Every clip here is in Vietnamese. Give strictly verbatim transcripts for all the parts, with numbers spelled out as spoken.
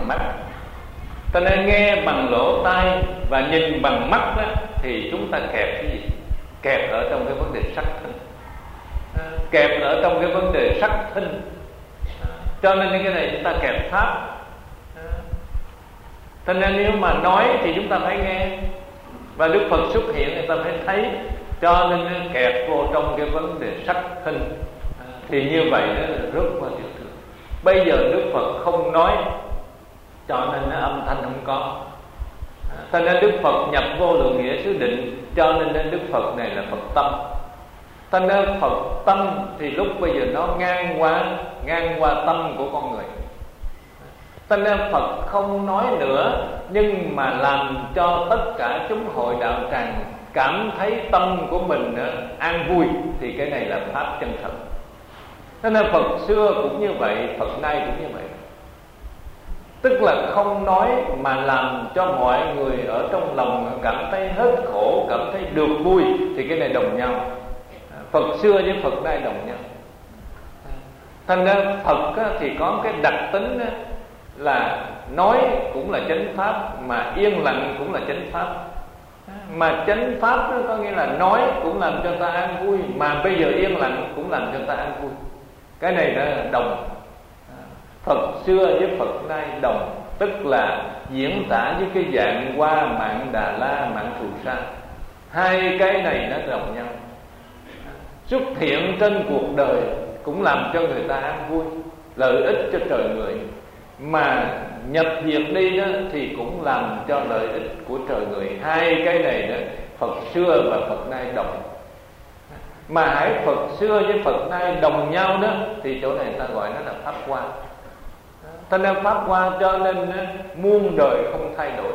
bằng mắt. Ta nên nghe bằng lỗ tai và nhìn bằng mắt đó, thì chúng ta kẹp cái gì? Kẹp ở trong cái vấn đề sắc thân, kẹp ở trong cái vấn đề sắc thân. Cho nên cái này chúng ta kẹp pháp. Cho nên nếu mà nói thì chúng ta phải nghe, và Đức Phật xuất hiện người ta phải thấy. Cho nên nó kẹp vô trong cái vấn đề sắc thân. Thì như vậy đó là rất là điều thường. Bây giờ Đức Phật không nói, cho nên nó âm thanh không có. Cho nên Đức Phật nhập vô lượng nghĩa xứ định, cho nên Đức Phật này là Phật tâm. Cho nên Phật tâm thì lúc bây giờ nó ngang qua ngang qua tâm của con người. Cho nên Phật không nói nữa, nhưng mà làm cho tất cả chúng hội đạo tràng cảm thấy tâm của mình nữa an vui, thì cái này là pháp chân thật. Cho nên Phật xưa cũng như vậy, Phật nay cũng như vậy. Tức là không nói mà làm cho mọi người ở trong lòng cảm thấy hết khổ, cảm thấy được vui, thì cái này đồng nhau. Phật xưa với Phật nay đồng nhau. Thành ra Phật thì có cái đặc tính là nói cũng là chánh pháp, mà yên lặng cũng là chánh pháp. Mà chánh pháp đó có nghĩa là nói cũng làm cho ta an vui, mà bây giờ yên lặng cũng làm cho ta an vui. Cái này là đồng. Phật xưa với Phật nay đồng, tức là diễn tả với cái dạng Hoa Mạng Đà La, Mạng Phù Sa. Hai cái này nó đồng nhau. Xuất hiện trên cuộc đời cũng làm cho người ta an vui, lợi ích cho trời người. Mà nhập diệt đi đó thì cũng làm cho lợi ích của trời người. Hai cái này đó, Phật xưa và Phật nay đồng. Mà hãy Phật xưa với Phật nay đồng nhau đó, thì chỗ này ta gọi nó là Pháp Hoa. Thế nên Pháp Hoa cho nên muôn đời không thay đổi.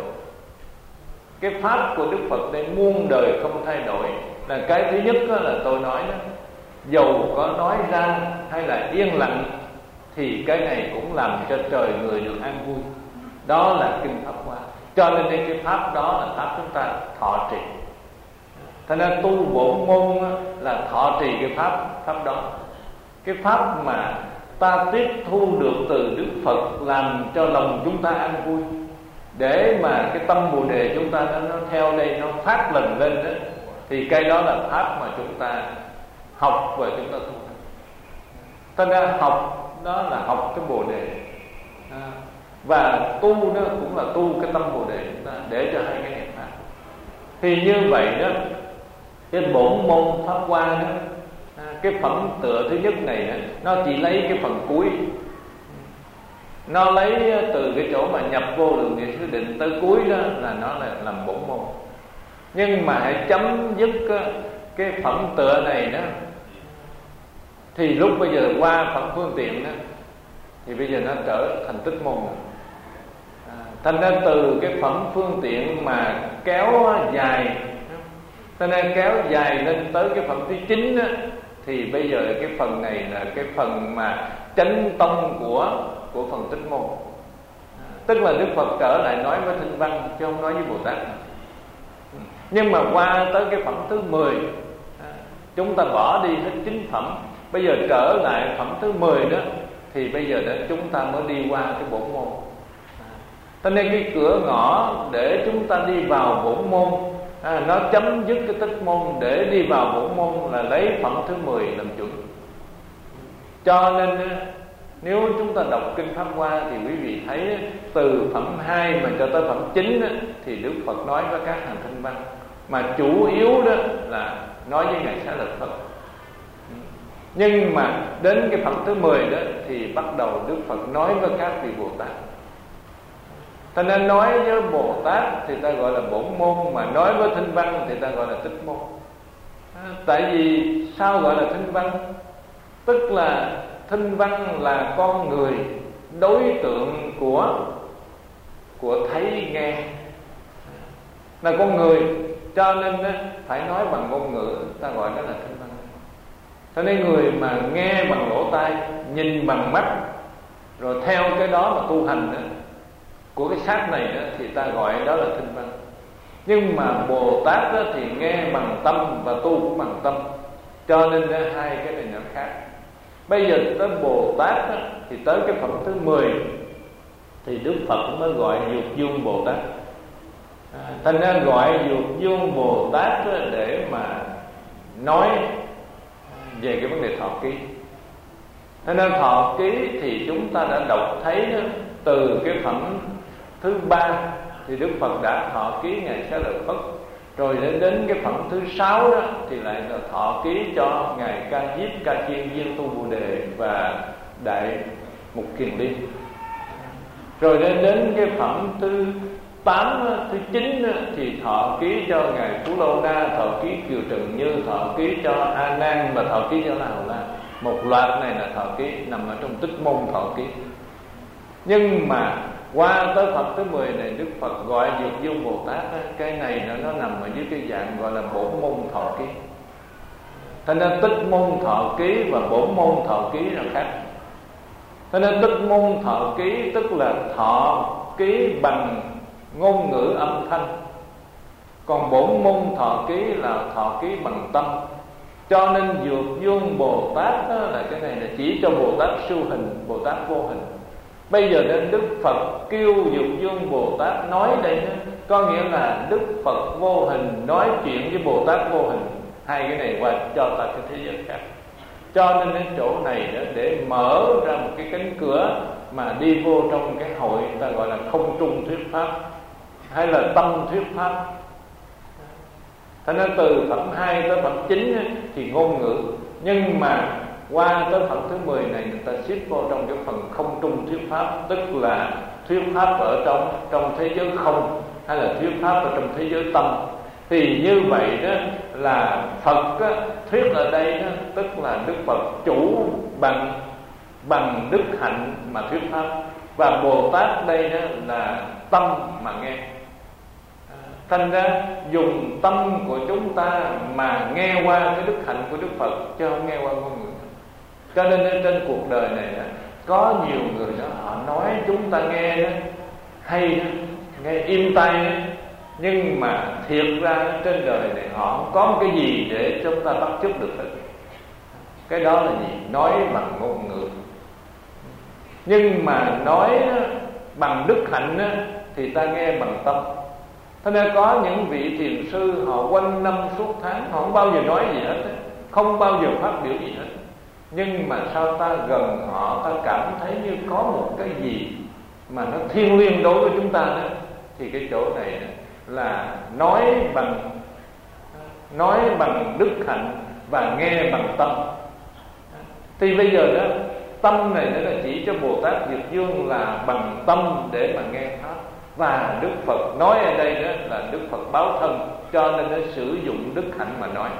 Cái Pháp của Đức Phật đây muôn đời không thay đổi. Là cái thứ nhất đó là tôi nói đó, dầu có nói ra hay là yên lặng, thì cái này cũng làm cho trời người được an vui. Đó là kinh Pháp Hoa. Cho nên đây cái Pháp đó là Pháp chúng ta thọ trì. Thế nên tu bổn môn là thọ trì cái Pháp Pháp đó. Cái Pháp mà ta tiếp thu được từ Đức Phật, làm cho lòng chúng ta an vui, để mà cái tâm Bồ Đề chúng ta nó, nó theo đây, nó phát lần lên đó, thì cái đó là Pháp mà chúng ta học và chúng ta tu. Thế nên học đó là học cái Bồ Đề, à, và tu đó cũng là tu cái tâm Bồ Đề chúng ta, để cho hai cái này phát. Thì như vậy đó, cái bổn môn Pháp Hoa đó, à, cái phẩm tựa thứ nhất này đó, nó chỉ lấy cái phần cuối. Nó lấy từ cái chỗ mà nhập vô lượng nghĩa xứ định tới cuối đó là nó là làm bổn môn. Nhưng mà hãy chấm dứt cái phẩm tựa này đó, thì lúc bây giờ qua phẩm phương tiện đó, thì bây giờ nó trở thành tích môn rồi. À, thành ra từ cái phẩm phương tiện mà kéo dài, cho nên kéo dài lên tới cái phẩm thứ chín đó, thì bây giờ cái phần này là cái phần mà chánh tông của của phần tích môn. À, tức là Đức Phật trở lại nói với Thanh Văn, chứ không nói với Bồ Tát. Nhưng mà qua tới cái phẩm thứ mười, à, chúng ta bỏ đi hết chín phẩm, bây giờ trở lại phẩm thứ mười đó, thì bây giờ đó chúng ta mới đi qua cái bổn môn. À, cho nên cái cửa ngõ để chúng ta đi vào bổn môn, à, nó chấm dứt cái tích môn để đi vào bổn môn là lấy phẩm thứ mười làm chuẩn. Cho nên nếu chúng ta đọc kinh Pháp Hoa thì quý vị thấy từ phẩm hai mà cho tới phẩm chín thì Đức Phật nói với các hàng Thanh Văn, mà chủ yếu đó là nói với Ngài Xá Lợi Phật. Nhưng mà đến cái phẩm thứ mười đó thì bắt đầu Đức Phật nói với các vị Bồ Tát. Cho nên nói với Bồ Tát thì ta gọi là bổn môn, mà nói với Thanh Văn thì ta gọi là tích môn. À, tại vì sao gọi là Thanh Văn? Tức là Thanh Văn là con người, đối tượng của của thấy nghe, là con người, cho nên phải nói bằng ngôn ngữ, ta gọi đó là Thanh Văn. Cho nên người mà nghe bằng lỗ tai, nhìn bằng mắt, rồi theo cái đó mà tu hành đó, của cái xác này đó, thì ta gọi đó là Thanh Văn. Nhưng mà Bồ Tát đó thì nghe bằng tâm và tu cũng bằng tâm, cho nên đó, hai cái này nó khác. Bây giờ tới Bồ Tát đó, thì tới cái phẩm thứ mười, thì Đức Phật mới gọi Dục Dương Bồ Tát. à, Thành ra gọi Dục Dương Bồ Tát để mà nói về cái vấn đề thọ ký. Thế nên thọ ký thì chúng ta đã đọc thấy đó, từ cái phẩm thứ ba thì Đức Phật đã thọ ký Ngài Xá Lợi Phất. Rồi đến đến cái phẩm thứ sáu đó thì lại là thọ ký cho Ngài Ca Diếp, Ca Chiên, Viên Tu Bồ Đề và Đại Mục Kiền Liên. Rồi đến đến cái phẩm thứ tám, thứ chín thì thọ ký cho Ngài Phú Lô Na, thọ ký Kiều Trần Như, thọ ký cho A Nan và thọ ký cho La Hầu La. Một loạt này là thọ ký nằm ở trong Tích Môn thọ ký. Nhưng mà qua tới phẩm thứ mười này Đức Phật gọi Dục Dương Bồ Tát, cái này nó, nó nằm ở dưới cái dạng gọi là bổn môn thọ ký. Thế nên Tích Môn thọ ký và bổn môn thọ ký là khác. Thế nên Tích Môn thọ ký tức là thọ ký bằng ngôn ngữ âm thanh, còn bổn môn thọ ký là thọ ký bằng tâm. Cho nên Dục Dương Bồ Tát đó là cái này là chỉ cho Bồ Tát siêu hình, Bồ Tát vô hình. Bây giờ nên Đức Phật kêu Dục Dương Bồ Tát nói đây đó, có nghĩa là Đức Phật vô hình nói chuyện với Bồ Tát vô hình. Hai cái này qua cho ta cái thế giới khác. Cho nên đến chỗ này đó, để mở ra một cái cánh cửa mà đi vô trong cái hội ta gọi là không trung thuyết pháp hay là tâm thuyết pháp. Thế nên từ phẩm hai tới phẩm chín thì ngôn ngữ, nhưng mà qua tới phẩm thứ mười này người ta xếp vô trong cái phần không trung thuyết pháp, tức là thuyết pháp ở trong trong thế giới không hay là thuyết pháp ở trong thế giới tâm. Thì như vậy đó là Phật á, thuyết ở đây đó, tức là Đức Phật chủ bằng bằng đức hạnh mà thuyết pháp, và Bồ Tát đây đó là tâm mà nghe. Thành ra dùng tâm của chúng ta mà nghe qua cái đức hạnh của Đức Phật, chứ không nghe qua ngôn ngữ. Cho nên trên cuộc đời này đó, có nhiều người đó họ nói chúng ta nghe đó hay đó, nghe im tay đó, nhưng mà thiệt ra trên đời này họ không có một cái gì để chúng ta bắt chước được hết. Cái đó là gì? Nói bằng ngôn ngữ. Nhưng mà nói đó, bằng đức hạnh đó, thì ta nghe bằng tâm. Thế nên có những vị thiền sư họ quanh năm suốt tháng họ không bao giờ nói gì hết, không bao giờ phát biểu gì hết, nhưng mà sao ta gần họ ta cảm thấy như có một cái gì mà nó thiêng liêng đối với chúng ta đó. Thì cái chỗ này là nói bằng nói bằng đức hạnh và nghe bằng tâm. Thì bây giờ đó, tâm này nó là chỉ cho Bồ Tát Diệp Dương là bằng tâm để mà nghe pháp. Và Đức Phật nói ở đây đó là Đức Phật báo thân, cho nên nó sử dụng đức hạnh mà nói.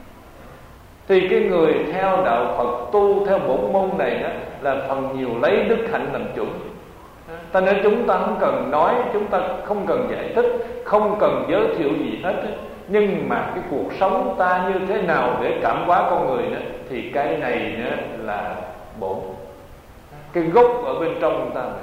Thì cái người theo đạo Phật tu theo bổn môn này đó là phần nhiều lấy đức hạnh làm chuẩn. Ta nên chúng ta không cần nói, chúng ta không cần giải thích, không cần giới thiệu gì hết. Nhưng mà cái cuộc sống ta như thế nào để cảm hóa con người đó, thì cái này đó là bổn. Cái gốc ở bên trong chúng ta này.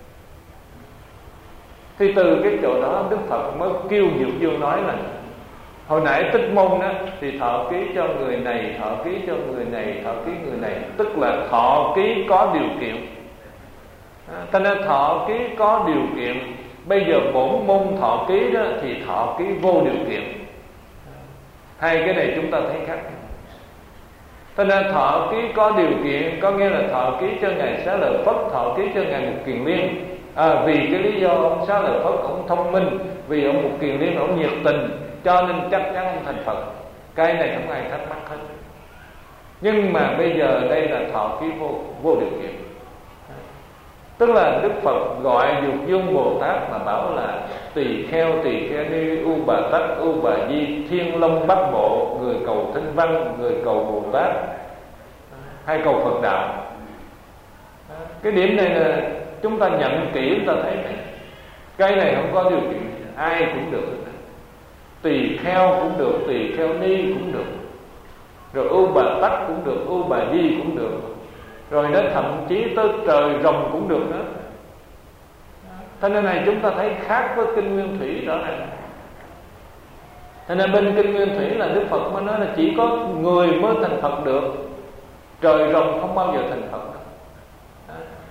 Thì từ cái chỗ đó Đức Phật mới kêu Diệu Dương nói là hồi nãy Tích Môn đó thì thọ ký cho người này, thọ ký cho người này, thọ ký người này, tức là thọ ký có điều kiện. Cho nên thọ ký có điều kiện. Bây giờ bổn môn thọ ký đó thì thọ ký vô điều kiện. Hai cái này chúng ta thấy khác. Cho nên thọ ký có điều kiện có nghĩa là thọ ký cho Ngài Xá Lợi Phất, thọ ký cho Ngài Mục Kiền Liên. À, vì cái lý do ông Xá Lợi Phất ông thông minh, vì ông Mục Kiền Liên ông nhiệt tình, cho nên chắc chắn ông thành Phật. Cái này không ai thắc mắc hết. Nhưng mà bây giờ đây là thọ ký vô, vô điều kiện. Tức là Đức Phật gọi Dục Dương Bồ Tát mà bảo là tỳ kheo, tỳ kheo ni, u bà tắc, u bà di, thiên long bát bộ, người cầu thinh văn, người cầu Bồ Tát, hay cầu Phật đạo. Cái điểm này là chúng ta nhận kỹ, chúng ta thấy này, cái này không có điều kiện, ai cũng được. Tỳ kheo cũng được, tỳ kheo ni cũng được, rồi u bà tắc cũng được, u bà di cũng được, rồi nó thậm chí tới trời rồng cũng được nữa. Thế nên này chúng ta thấy khác với Kinh Nguyên Thủy rõ ràng. Thế nên bên Kinh Nguyên Thủy là Đức Phật mới nói là chỉ có người mới thành Phật được, trời rồng không bao giờ thành Phật.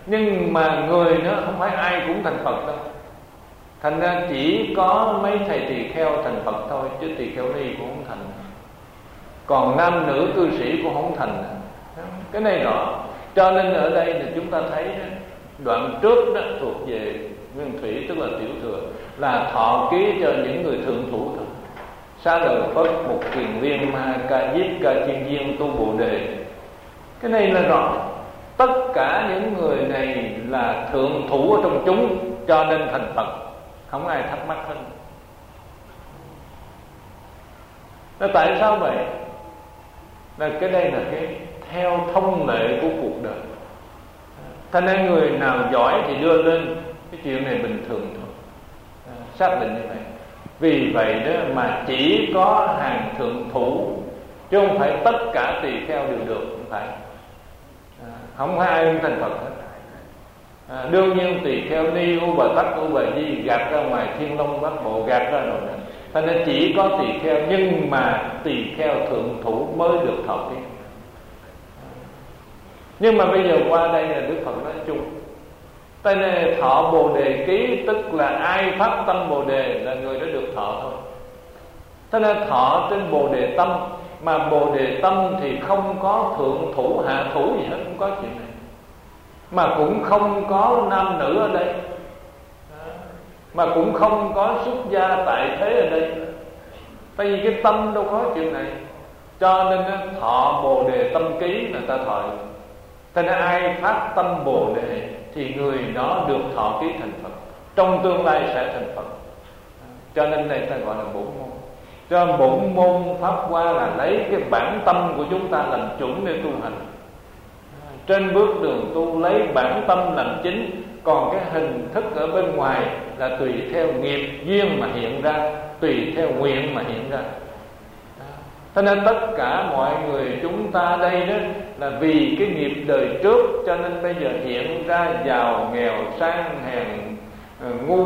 Nhưng mà người nó không phải ai cũng thành Phật đâu. Thành ra chỉ có mấy thầy tỳ kheo thành Phật thôi, chứ tỳ kheo ni cũng không thành. Còn nam nữ cư sĩ cũng không thành. Cái này rõ. Cho nên ở đây là chúng ta thấy đó, đoạn trước đó thuộc về nguyên thủy, tức là tiểu thừa, là thọ ký cho những người thượng thủ thôi. Xá lợi Phất, Mục Kiền Liên, Ma Ca Diếp, Ca Chiên Viên, Tu Bồ Đề. Cái này là rõ. Tất cả những người này là thượng thủ ở trong chúng, cho nên thành Phật. Không ai thắc mắc hết. Là tại sao vậy? Là cái đây là cái theo thông lệ của cuộc đời. Thành ra người nào giỏi thì đưa lên. Cái chuyện này bình thường thôi, à, xác định như vậy. Vì vậy đó mà chỉ có hàng thượng thủ, chứ không phải tất cả tỳ kheo đều được. Không phải, à, không phải ai cũng thành Phật hết. à, Đương nhiên tỳ kheo ni, U Bà Tắc, U Bà Di gạt ra ngoài Thiên Long Bát Bộ, gạt ra rồi đó. Thành ra chỉ có tỳ kheo, nhưng mà tỳ kheo thượng thủ mới được thọ ký. Nhưng mà bây giờ qua đây là Đức Phật nói chung. Tại nên thọ Bồ Đề ký, tức là ai phát tâm Bồ Đề là người đó được thọ thôi. Thế nên thọ trên Bồ Đề tâm. Mà Bồ Đề tâm thì không có thượng thủ hạ thủ gì hết, không có chuyện này. Mà cũng không có nam nữ ở đây, mà cũng không có xuất gia tại thế ở đây. Tại vì cái tâm đâu có chuyện này. Cho nên thọ Bồ Đề tâm ký là ta thọ. Thế nên ai phát tâm Bồ Đề thì người đó được thọ ký thành Phật, trong tương lai sẽ thành Phật. Cho nên đây ta gọi là bổn môn. Cho bổn môn pháp hoa là lấy cái bản tâm của chúng ta làm chuẩn để tu hành. Trên bước đường tu lấy bản tâm làm chính, còn cái hình thức ở bên ngoài là tùy theo nghiệp duyên mà hiện ra, tùy theo nguyện mà hiện ra. Thế nên tất cả mọi người chúng ta đây đó là vì cái nghiệp đời trước, cho nên bây giờ hiện ra giàu, nghèo, sang, hèn, ngu,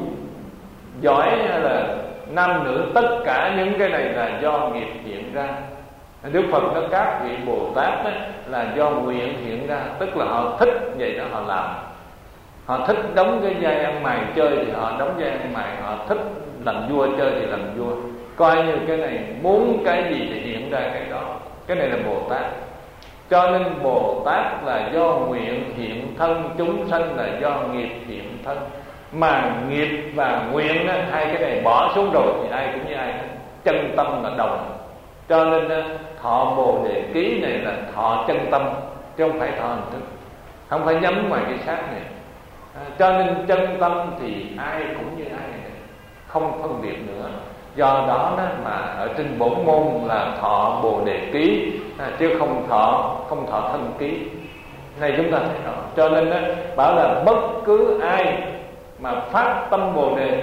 giỏi hay là nam nữ, tất cả những cái này là do nghiệp hiện ra. Đức Phật nói các vị Bồ Tát đó là do nguyện hiện ra, tức là họ thích vậy đó họ làm. Họ thích đóng cái vai ăn mày chơi thì họ đóng vai ăn mày, họ thích làm vua chơi thì làm vua. Coi như cái này muốn cái gì thì hiện ra cái đó. Cái này là Bồ Tát. Cho nên Bồ Tát là do nguyện hiện thân, chúng sanh là do nghiệp hiện thân. Mà nghiệp và nguyện á, hai cái này bỏ xuống rồi thì ai cũng như ai hết. Chân tâm là đồng. Cho nên á, thọ Bồ Đề ký này là thọ chân tâm, chứ không phải thọ hình thức, không phải nhắm ngoài cái xác này. à, Cho nên chân tâm thì ai cũng như ai, không phân biệt nữa. Do đó, đó mà ở trên bổn môn là thọ Bồ Đề ký, à, chứ không thọ không thọ thân ký. Này chúng ta thấy rõ. Cho nên đó, bảo là bất cứ ai mà phát tâm Bồ Đề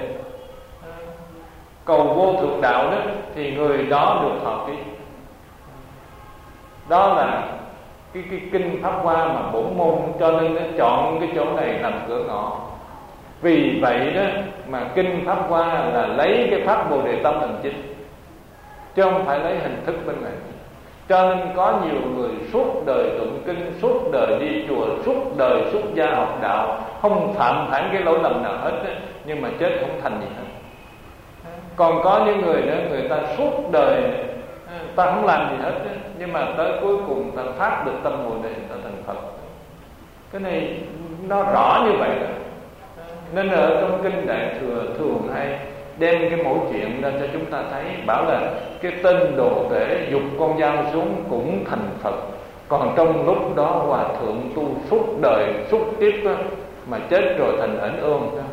cầu vô thượng đạo đó thì người đó được thọ ký. Đó là cái, cái kinh Pháp Hoa mà bổn môn, cho nên nó chọn cái chỗ này làm cửa ngõ. Vì vậy đó mà kinh Pháp Hoa là lấy cái pháp Bồ Đề tâm làm chính, chứ không phải lấy hình thức bên ngoài. Cho nên có nhiều người suốt đời tụng kinh, suốt đời đi chùa, suốt đời xuất gia học đạo, không phạm phải cái lỗi lầm nào hết đó, nhưng mà chết không thành gì hết. Còn có những người nữa, người ta suốt đời ta không làm gì hết đó, nhưng mà tới cuối cùng ta phát được tâm Bồ Đề, ta thành Phật. Cái này nó rõ như vậy đó. Nên ở trong kinh Đại Thừa thường hay đem cái mẫu chuyện ra cho chúng ta thấy, bảo là cái tên đồ tể giục con dao xuống cũng thành Phật. Còn trong lúc đó hòa thượng tu suốt đời suốt kiếp đó, mà chết rồi thành ảnh ương đó.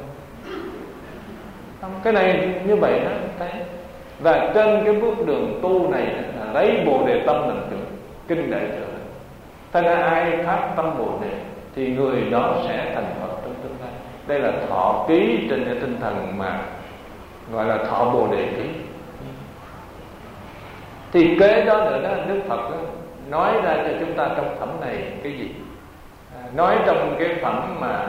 Cái này như vậy đó thấy. Và trên cái bước đường tu này là lấy Bồ Đề tâm làm chuẩn, kinh Đại Thừa. Thế nên ai phát tâm Bồ Đề thì người đó sẽ thành Phật trong tương lai. Đây là thọ ký trên cái tinh thần mà gọi là thọ Bồ Đề ký. Thì kế đó nữa đó, Đức Phật đó, nói ra cho chúng ta trong phẩm này cái gì? À, nói trong cái phẩm mà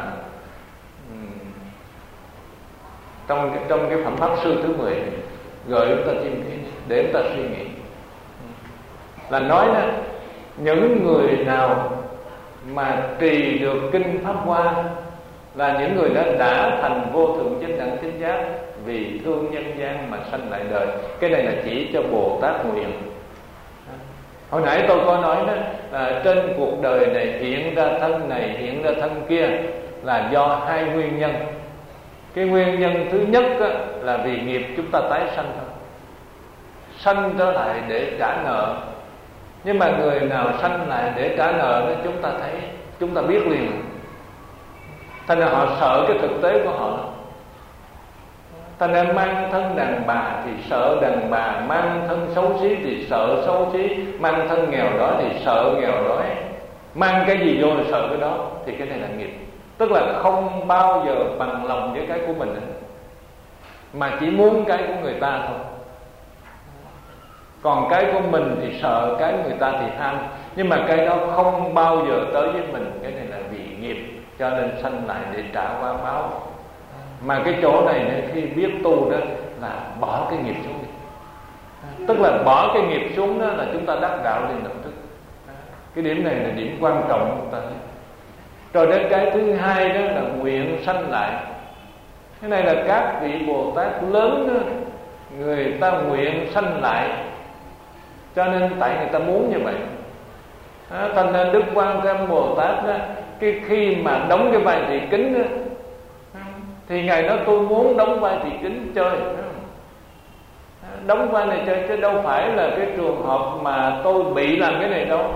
trong cái, trong cái phẩm Pháp Sư thứ mười này, gợi chúng ta chiêm nghĩ để chúng ta suy nghĩ. Là nói đó, những người nào mà trì được kinh Pháp Hoa là những người đó đã thành vô thượng chánh đẳng chánh giác, vì thương nhân gian mà sanh lại đời. Cái này là chỉ cho Bồ Tát nguyện. Hồi nãy tôi có nói đó là trên cuộc đời này hiện ra thân này, hiện ra thân kia là do hai nguyên nhân. Cái nguyên nhân thứ nhất là vì nghiệp chúng ta tái sanh thôi, sanh trở lại để trả nợ. Nhưng mà người nào sanh lại để trả nợ đó, chúng ta thấy, chúng ta biết liền. Thành ra họ sợ cái thực tế của họ. Thành ra mang thân đàn bà thì sợ đàn bà, mang thân xấu xí thì sợ xấu xí, mang thân nghèo đói thì sợ nghèo đói, mang cái gì vô là sợ cái đó. Thì cái này là nghiệp. Tức là không bao giờ bằng lòng với cái của mình ấy, mà chỉ muốn cái của người ta thôi. Còn cái của mình thì sợ, cái người ta thì tham. Nhưng mà cái đó không bao giờ tới với mình. Cái này là vì nghiệp, cho nên sanh lại để trả quả báo. Mà cái chỗ này khi biết tu đó là bỏ cái nghiệp xuống đi. Tức là bỏ cái nghiệp xuống đó là chúng ta đắc đạo liền lập tức. Cái điểm này là điểm quan trọng chúng ta thấy. Rồi đến cái thứ hai đó là nguyện sanh lại. Cái này là các vị Bồ Tát lớn đó, người ta nguyện sanh lại, cho nên tại người ta muốn như vậy. À, thành nên Đức Quan Thế Âm Bồ Tát đó, cái khi mà đóng cái vai thị kính đó, thì Ngài nói tôi muốn đóng vai thị kính chơi. Đóng vai này chơi chứ đâu phải là cái trường hợp mà tôi bị làm cái này đâu.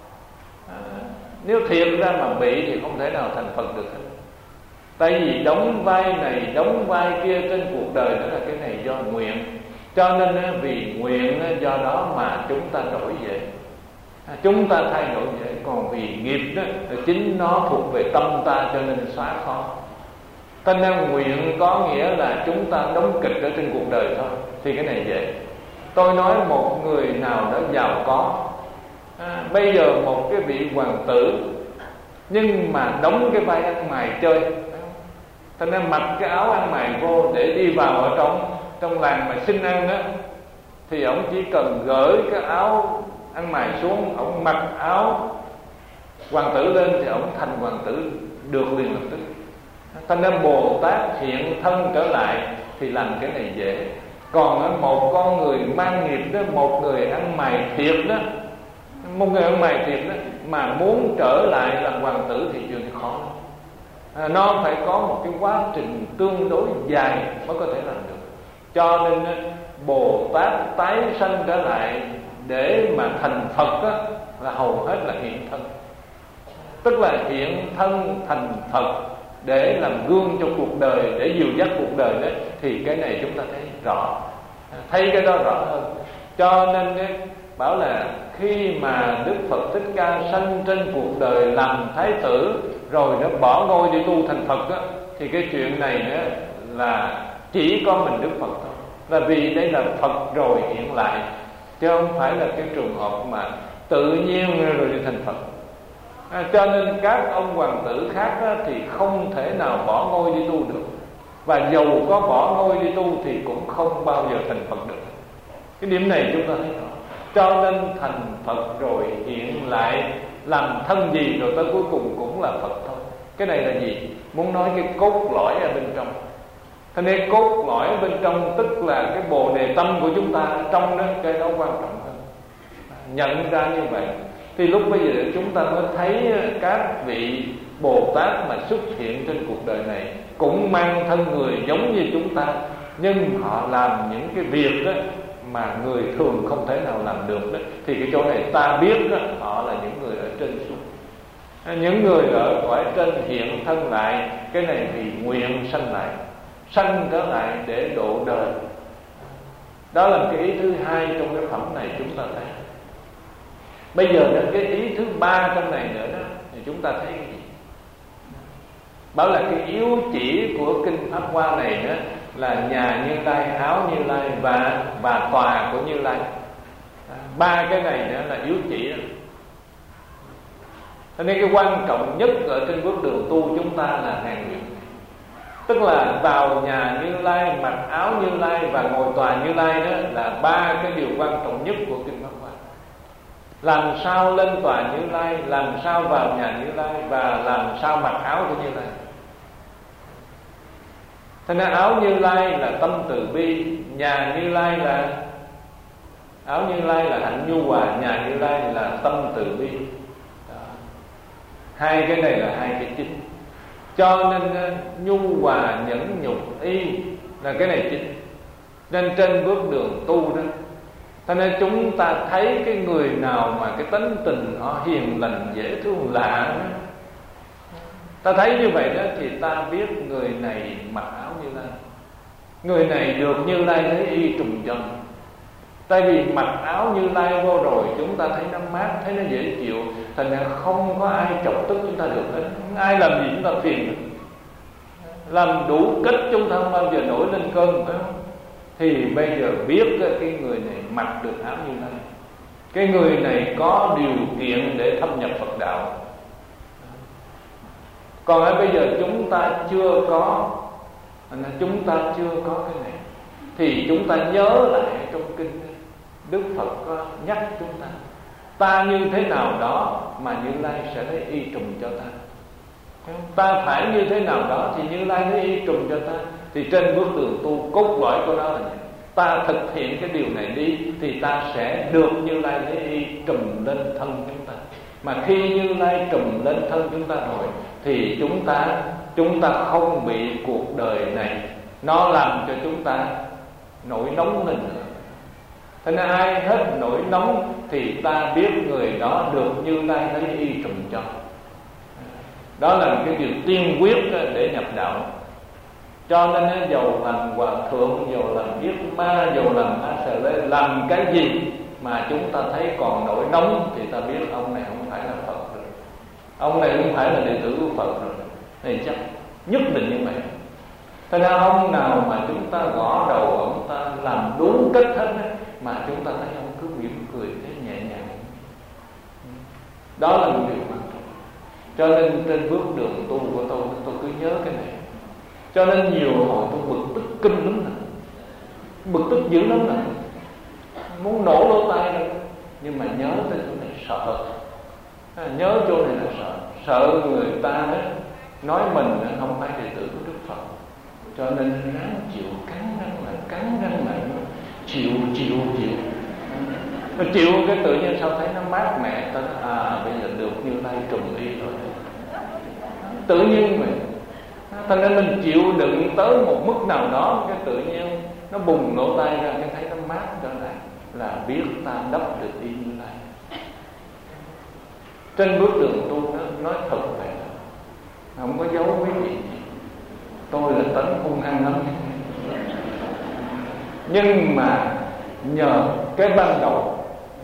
À, nếu thiệt ra mà bị thì không thể nào thành Phật được hết. Tại vì đóng vai này, đóng vai kia trên cuộc đời đó là cái này do nguyện. Cho nên vì nguyện do đó mà chúng ta đổi dễ, chúng ta thay đổi dễ. Còn vì nghiệp đó chính nó thuộc về tâm ta, cho nên xóa khó. Cho nên nguyện có nghĩa là chúng ta đóng kịch ở trên cuộc đời thôi, thì cái này dễ. Tôi nói một người nào đó giàu có, à, bây giờ một cái vị hoàng tử, nhưng mà đóng cái vai ăn mày chơi, cho nên mặc cái áo ăn mày vô để đi vào ở trong trong làng mà xin ăn đó, thì ông chỉ cần gửi cái áo ăn mày xuống, ông mặc áo hoàng tử lên thì ông thành hoàng tử được liền lập tức. Thành ra Bồ Tát hiện thân trở lại thì làm cái này dễ. Còn một con người mang nghiệp đó, một người ăn mày thiệt đó, một người ăn mày thiệt đó mà muốn trở lại làm hoàng tử thì chuyện khó lắm. À, nó phải có một cái quá trình tương đối dài mới có thể làm được. Cho nên Bồ Tát tái sanh trở lại để mà thành Phật đó, là hầu hết là hiện thân. Tức là hiện thân thành Phật để làm gương cho cuộc đời, để dìu dắt cuộc đời đó. Thì cái này chúng ta thấy rõ, thấy cái đó rõ hơn. Cho nên ấy, bảo là khi mà Đức Phật Thích Ca sanh trên cuộc đời làm thái tử, rồi nó bỏ ngôi đi tu thành Phật đó, thì cái chuyện này đó là chỉ có mình Đức Phật thôi. Là vì đây là Phật rồi hiện lại, chứ không phải là cái trường hợp mà tự nhiên rồi đi thành Phật. À, cho nên các ông hoàng tử khác đó, thì không thể nào bỏ ngôi đi tu được. Và dầu có bỏ ngôi đi tu thì cũng không bao giờ thành Phật được. Cái điểm này chúng ta thấy rõ. Cho nên thành Phật rồi hiện lại làm thân gì rồi tới cuối cùng cũng là Phật thôi. Cái này là gì? Muốn nói cái cốt lõi ở bên trong. Thế nên cốt lõi ở bên trong tức là cái bồ đề tâm của chúng ta trong đó, cái đó quan trọng hơn. Nhận ra như vậy thì lúc bây giờ chúng ta mới thấy các vị Bồ Tát mà xuất hiện trên cuộc đời này cũng mang thân người giống như chúng ta, nhưng họ làm những cái việc đó mà người thường không thể nào làm được đó. Thì cái chỗ này ta biết đó, họ là những người ở trên xuống. Những người ở cõi trên hiện thân lại, cái này vì nguyện sanh lại, sanh trở lại để độ đời. Đó là cái ý thứ hai trong cái phẩm này chúng ta thấy. Bây giờ đến cái ý thứ ba trong này nữa đó, thì chúng ta thấy cái gì? Bảo là cái yếu chỉ của kinh Pháp Hoa này đó là nhà Như Lai, áo Như Lai và và tòa của Như Lai. Ba cái này nữa là yếu chỉ đó. Cho nên cái quan trọng nhất ở trên bước đường tu chúng ta là hàng nguyện. Tức là vào nhà Như Lai, mặc áo Như Lai và ngồi tòa Như Lai đó là ba cái điều quan trọng nhất của kinh Pháp Hoa. làm sao lên tòa Như Lai, làm sao vào nhà Như Lai, và làm sao mặc áo của Như Lai. Thế nên áo Như Lai là tâm từ bi, nhà Như Lai là áo Như Lai là hạnh nhu hòa, nhà Như Lai là tâm từ bi. Đó. Hai cái này là hai cái chính. Cho nên nhu hòa nhẫn nhục y là cái này chính. Nên trên bước đường tu đó, cho nên chúng ta thấy cái người nào mà cái tính tình họ hiền lành dễ thương lạ, ta thấy như vậy đó thì ta biết người này mặc áo Như Lai, người này được Như Lai thấy y trùng chân. Tại vì mặc áo Như Lai vô rồi chúng ta thấy nó mát, thấy nó dễ chịu, thành ra không có ai chọc tức chúng ta được hết. Không ai làm gì chúng ta phiền được. Làm đủ cách chúng ta không bao giờ nổi lên cơn, phải không? Thì bây giờ biết cái người này mặc được áo Như Lai, cái người này có điều kiện để thâm nhập Phật đạo. Còn ở bây giờ chúng ta chưa có, chúng ta chưa có cái này, thì chúng ta nhớ lại trong kinh Đức Phật có nhắc chúng ta, ta như thế nào đó mà Như Lai sẽ lấy y trùng cho ta. Ta phải như thế nào đó thì Như Lai lấy y trùng cho ta. Thì trên bước đường tu, cốt lõi của nó là gì? Ta thực hiện cái điều này đi thì ta sẽ được Như Lai lấy y trùm lên thân chúng ta. Mà khi Như Lai trùm lên thân chúng ta rồi thì chúng ta chúng ta không bị cuộc đời này nó làm cho chúng ta nổi nóng lên nữa. Thế nên ai hết nổi nóng thì ta biết người đó được Như Lai lấy y trùm cho. Đó là cái điều tiên quyết để nhập đạo. Cho nên dầu làm hòa thượng, dầu làm yết ma, dầu làm a sờ lê, làm cái gì mà chúng ta thấy còn nổi nóng thì ta biết ông này không phải là Phật rồi, ông này không phải là đệ tử của Phật rồi. Này chắc nhất định như vậy. Thế nên ông nào mà chúng ta gõ đầu ông ta làm đúng cách hết ấy, mà chúng ta thấy ông cứ mỉm cười thế nhẹ nhàng, đó là một điều quan trọng. Cho nên trên bước đường tu của tôi, tôi cứ nhớ cái này. Cho nên nhiều hồi tôi bực tức kinh lắm nè, bực tức dữ lắm nè, muốn nổ lỗ tai rồi. Nhưng mà nhớ tới chỗ này sợ, nhớ chỗ này là sợ, sợ người ta đó nói mình không phải đệ tử của Đức Phật. Cho nên ráng chịu, cắn răng lại, cắn răng lại, chịu chịu chịu. Nó chịu cái tự nhiên sao thấy nó mát mẻ, ta nói, à bây giờ được Như Lai trùng y rồi. Tự nhiên vậy. Cho nên mình chịu đựng tới một mức nào đó, cái tự nhiên nó bùng nổ tay ra, cái thấy nó mát trở lại, là biết ta đắp được y Như Lai. Trên bước đường tu nó nói thật vậy, không có giấu quý vị. Tôi là tánh hung hăng lắm, nhưng mà nhờ cái ban đầu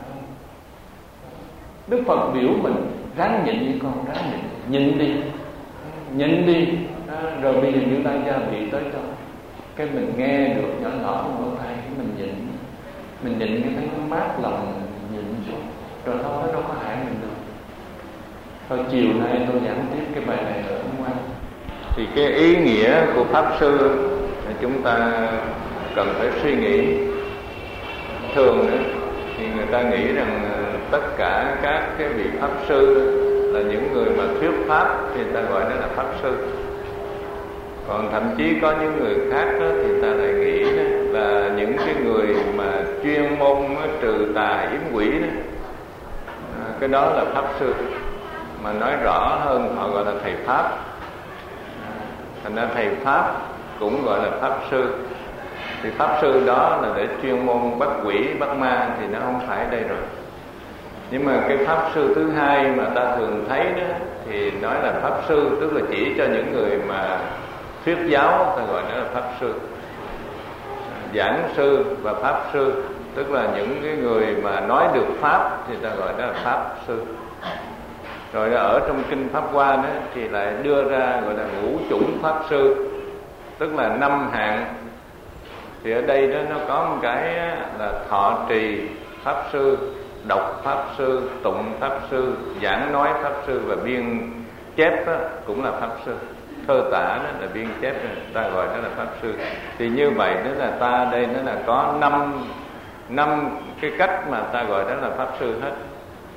Đức Phật biểu mình ráng nhịn đi con, ráng nhịn, nhịn đi, nhịn đi. À, rồi bây giờ Như Lai gia vị tới cho, cái mình nghe được nhỏ nhỏ trong lỗ tai, mình nhịn, mình nhịn cái thấy nó mát lòng, mình nhịn rồi, rồi thôi nó đâu có hại mình được. Thôi chiều nay tôi giảng tiếp cái bài này ở ngoài. Thì cái ý nghĩa của Pháp Sư chúng ta cần phải suy nghĩ. Thường thì người ta nghĩ rằng tất cả các cái vị Pháp Sư là những người mà thuyết Pháp thì người ta gọi đó là Pháp Sư. Còn thậm chí có những người khác đó, thì người ta lại nghĩ đó là những cái người mà chuyên môn trừ tà yếm quỷ đó, à, cái đó là Pháp Sư. Mà nói rõ hơn họ gọi là thầy Pháp. À, thành ra thầy Pháp cũng gọi là Pháp Sư. Thì Pháp Sư đó là để chuyên môn bắt quỷ, bắt ma thì nó không phải đây rồi. Nhưng mà cái Pháp Sư thứ hai mà ta thường thấy đó thì nói là Pháp Sư, tức là chỉ cho những người mà thuyết giáo, ta gọi nó là Pháp Sư. Giảng Sư và Pháp Sư, tức là những cái người mà nói được Pháp thì ta gọi đó là Pháp Sư. Rồi ở trong Kinh Pháp Hoa đó thì lại đưa ra gọi là ngũ chủng Pháp Sư, tức là năm hạng. Thì ở đây đó nó có một cái là thọ trì Pháp Sư, đọc Pháp Sư, tụng Pháp Sư, giảng nói Pháp Sư và biên chép đó cũng là Pháp Sư. Thơ tả đó là biên chép, ta gọi đó là Pháp Sư. Thì như vậy đó là ta đây nó là có năm năm cái cách mà ta gọi đó là Pháp Sư hết.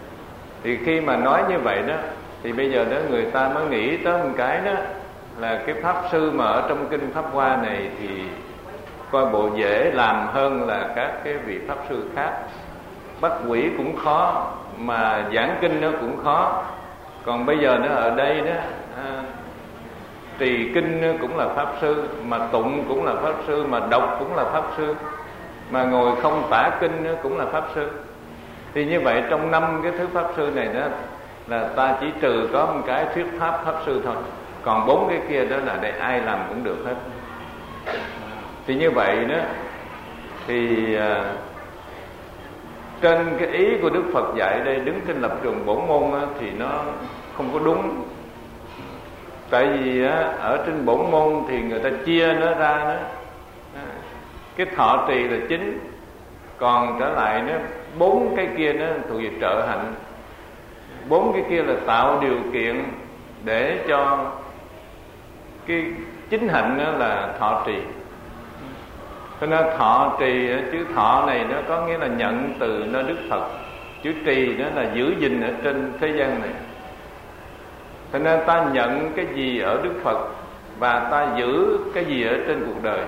Thì khi mà nói như vậy đó, thì bây giờ đó người ta mới nghĩ tới một cái đó là cái pháp sư mà ở trong kinh Pháp Hoa này thì coi bộ dễ làm hơn là các cái vị pháp sư khác. Bắt quỷ cũng khó, mà giảng kinh nó cũng khó. Còn bây giờ nó ở đây đó, à, trì kinh cũng là pháp sư, mà tụng cũng là pháp sư, mà đọc cũng là pháp sư, mà ngồi không tả kinh cũng là pháp sư. Thì như vậy trong năm cái thứ pháp sư này đó là ta chỉ trừ có một cái thuyết pháp pháp sư thôi, còn bốn cái kia đó là để ai làm cũng được hết. Thì như vậy đó thì à, trên cái ý của Đức Phật dạy đây, đứng trên lập trường bổn môn á, thì nó không có đúng. Tại vì á, ở trên bổn môn thì người ta chia nó ra đó, cái thọ trì là chính, còn trở lại nó bốn cái kia nó thuộc về trợ hạnh. Bốn cái kia là tạo điều kiện để cho cái chính hạnh đó là thọ trì. Cho nên thọ trì, chữ thọ này nó có nghĩa là nhận từ nơi Đức Phật, chữ trì đó là giữ gìn ở trên thế gian này. Cho nên ta nhận cái gì ở Đức Phật và ta giữ cái gì ở trên cuộc đời,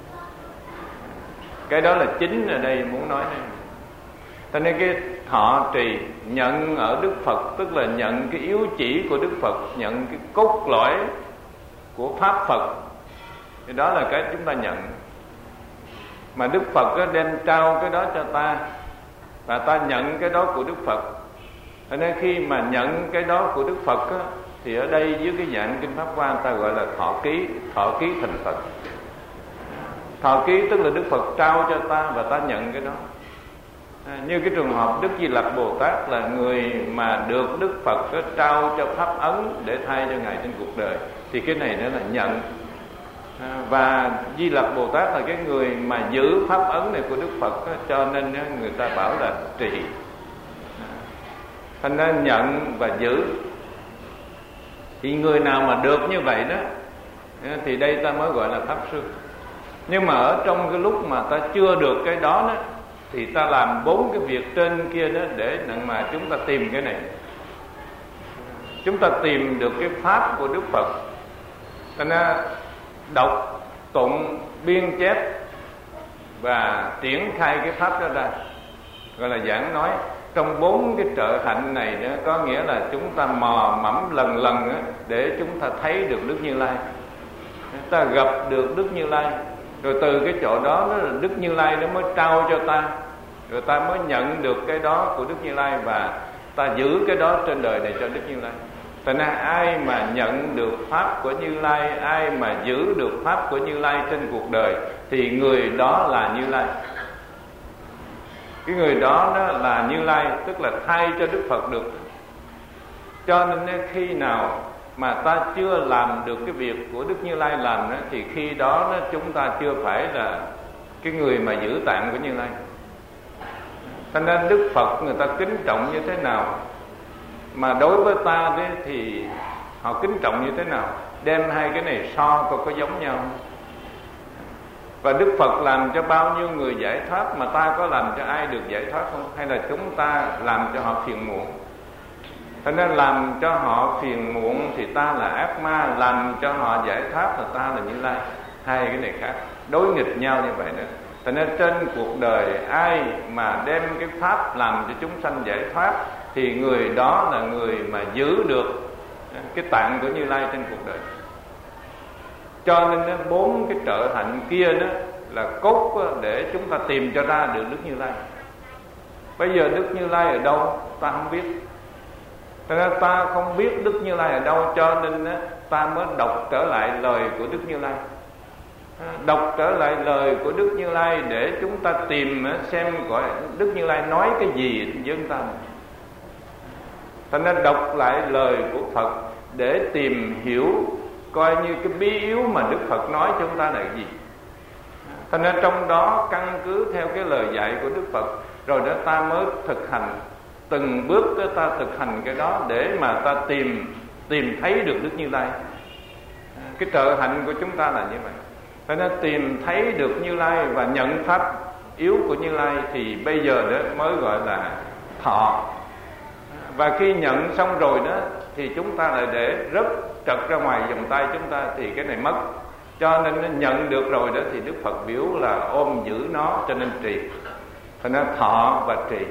cái đó là chính ở đây muốn nói đây. Cho nên cái thọ trì nhận ở Đức Phật tức là nhận cái yếu chỉ của Đức Phật, nhận cái cốt lõi của Pháp Phật, thì đó là cái chúng ta nhận. Mà Đức Phật đem trao cái đó cho ta, và ta nhận cái đó của Đức Phật. Cho nên khi mà nhận cái đó của Đức Phật á, thì ở đây dưới cái dạng kinh Pháp Hoa ta gọi là thọ ký, thọ ký thành Phật. Thọ ký tức là Đức Phật trao cho ta và ta nhận cái đó. À, như cái trường hợp Đức Di Lặc Bồ Tát là người mà được Đức Phật đó, trao cho pháp ấn để thay cho Ngài trên cuộc đời, thì cái này nó là nhận. À, và Di Lặc Bồ Tát là cái người mà giữ pháp ấn này của Đức Phật đó, cho nên đó, người ta bảo là trì. À, thành ra nhận và giữ. Thì người nào mà được như vậy đó thì đây ta mới gọi là pháp sư. Nhưng mà ở trong cái lúc mà ta chưa được cái đó đó, thì ta làm bốn cái việc trên kia đó để mà chúng ta tìm cái này. Chúng ta tìm được cái pháp của Đức Phật, cho nên đọc, tụng, biên chép và triển khai cái pháp đó ra, gọi là giảng nói. Trong bốn cái trợ hạnh này đó, có nghĩa là chúng ta mò mẫm lần lần đó, để chúng ta thấy được Đức Như Lai, ta gặp được Đức Như Lai, rồi từ cái chỗ đó, đó là Đức Như Lai nó mới trao cho ta, rồi ta mới nhận được cái đó của Đức Như Lai và ta giữ cái đó trên đời này cho Đức Như Lai. Tại nên ai mà nhận được pháp của Như Lai, ai mà giữ được pháp của Như Lai trên cuộc đời, thì người đó là Như Lai. Cái người đó, đó là Như Lai, tức là thay cho Đức Phật được. Cho nên khi nào mà ta chưa làm được cái việc của Đức Như Lai làm đó, thì khi đó, đó chúng ta chưa phải là cái người mà giữ tạng của Như Lai. Cho nên Đức Phật người ta kính trọng như thế nào, mà đối với ta đấy thì họ kính trọng như thế nào, đem hai cái này so coi có giống nhau. Và Đức Phật làm cho bao nhiêu người giải thoát, mà ta có làm cho ai được giải thoát không? Hay là chúng ta làm cho họ phiền muộn? Cho nên làm cho họ phiền muộn thì ta là ác ma, làm cho họ giải thoát là ta là Như Lai. Hai cái này khác, đối nghịch nhau như vậy nữa. Cho nên trên cuộc đời ai mà đem cái pháp làm cho chúng sanh giải thoát, thì người đó là người mà giữ được cái tạng của Như Lai trên cuộc đời. Cho nên bốn cái trợ hạnh kia đó là cốt để chúng ta tìm cho ra được Đức Như Lai. Bây giờ Đức Như Lai ở đâu ta không biết. Cho nên ta không biết Đức Như Lai ở đâu, cho nên ta mới đọc trở lại lời của Đức Như Lai. Đọc trở lại lời của Đức Như Lai để chúng ta tìm xem gọi Đức Như Lai nói cái gì với chúng ta. Cho nên đọc lại lời của Phật để tìm hiểu coi như cái bí yếu mà Đức Phật nói cho chúng ta là gì. Cho nên trong đó căn cứ theo cái lời dạy của Đức Phật, rồi đó ta mới thực hành, từng bước đó ta thực hành cái đó để mà ta tìm tìm thấy được Đức Như Lai. Cái trợ hạnh của chúng ta là như vậy. Cho nên tìm thấy được Như Lai và nhận pháp yếu của Như Lai, thì bây giờ đó mới gọi là thọ. Và khi nhận xong rồi đó thì chúng ta lại để rớt trật ra ngoài vòng tay chúng ta, thì cái này mất. Cho nên nó nhận được rồi đó thì Đức Phật biểu là ôm giữ nó, cho nên trì. Thành ra thọ và trì.